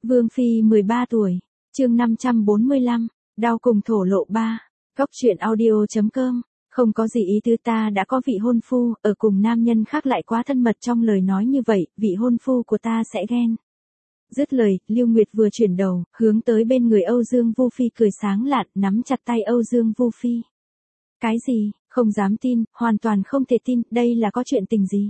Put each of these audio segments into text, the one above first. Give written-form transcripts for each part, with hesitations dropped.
Vương Phi 13 tuổi, chương 545, đau cùng thổ lộ 3, Cóc truyện audio.com, không có gì ý tứ, ta đã có vị hôn phu, ở cùng nam nhân khác lại quá thân mật, trong lời nói như vậy, vị hôn phu của ta sẽ ghen. Dứt lời, Lưu Nguyệt vừa chuyển đầu, hướng tới bên người Âu Dương Vu Phi cười sáng lạn, nắm chặt tay Âu Dương Vu Phi. Cái gì, không dám tin, hoàn toàn không thể tin, đây là có chuyện tình gì?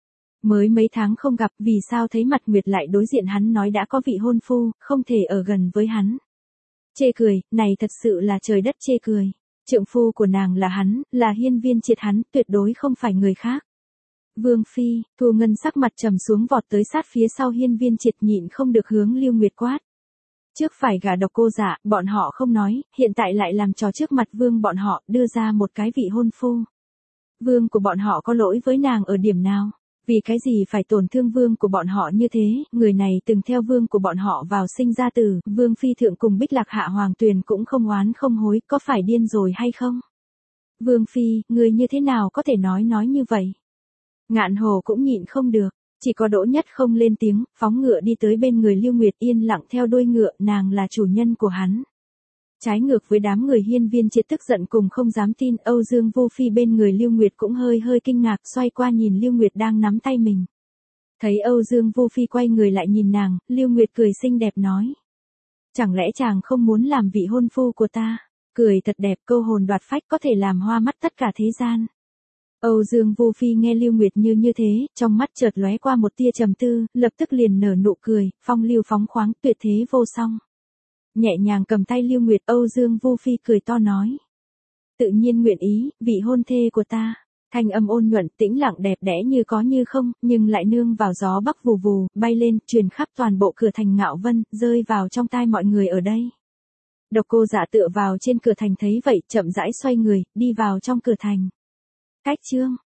Mới mấy tháng không gặp, vì sao thấy mặt Nguyệt lại đối diện hắn nói đã có vị hôn phu, không thể ở gần với hắn. Chê cười, này thật sự là trời đất chê cười. Trượng phu của nàng là hắn, là Hiên Viên Triệt hắn, tuyệt đối không phải người khác. Vương Phi, Thu Ngân sắc mặt trầm xuống vọt tới sát phía sau Hiên Viên Triệt, nhịn không được hướng Lưu Nguyệt quát. Trước phải gả Độc Cô Dạ, bọn họ không nói, hiện tại lại làm trò trước mặt vương bọn họ, đưa ra một cái vị hôn phu. Vương của bọn họ có lỗi với nàng ở điểm nào? Vì cái gì phải tổn thương vương của bọn họ như thế? Người này từng theo vương của bọn họ vào sinh ra tử, Vương Phi thượng cùng Bích Lạc Hạ Hoàng Tuyền cũng không oán không hối, có phải điên rồi hay không? Vương Phi, người như thế nào có thể nói như vậy? Ngạn Hồ cũng nhịn không được, chỉ có Đỗ Nhất không lên tiếng, phóng ngựa đi tới bên người Lưu Nguyệt, yên lặng theo đuôi ngựa, nàng là chủ nhân của hắn. Trái ngược với đám người Hiên Viên Triệt tức giận cùng không dám tin, Âu Dương Vô Phi bên người Lưu Nguyệt cũng hơi kinh ngạc, xoay qua nhìn Lưu Nguyệt đang nắm tay mình. Thấy Âu Dương Vô Phi quay người lại nhìn nàng, Lưu Nguyệt cười xinh đẹp nói. Chẳng lẽ chàng không muốn làm vị hôn phu của ta? Cười thật đẹp, câu hồn đoạt phách, có thể làm hoa mắt tất cả thế gian. Âu Dương Vô Phi nghe Lưu Nguyệt như thế, trong mắt chợt lóe qua một tia trầm tư, lập tức liền nở nụ cười, phong lưu phóng khoáng, tuyệt thế vô song. Nhẹ nhàng cầm tay Lưu Nguyệt, Âu Dương Vô Phi cười to nói. Tự nhiên nguyện ý, vị hôn thê của ta. Thanh âm ôn nhuận, tĩnh lặng đẹp đẽ như có như không, nhưng lại nương vào gió bắc vù vù, bay lên, truyền khắp toàn bộ cửa thành Ngạo Vân, rơi vào trong tai mọi người ở đây. Độc Cô Dạ tựa vào trên cửa thành thấy vậy, chậm rãi xoay người, đi vào trong cửa thành. Cách chương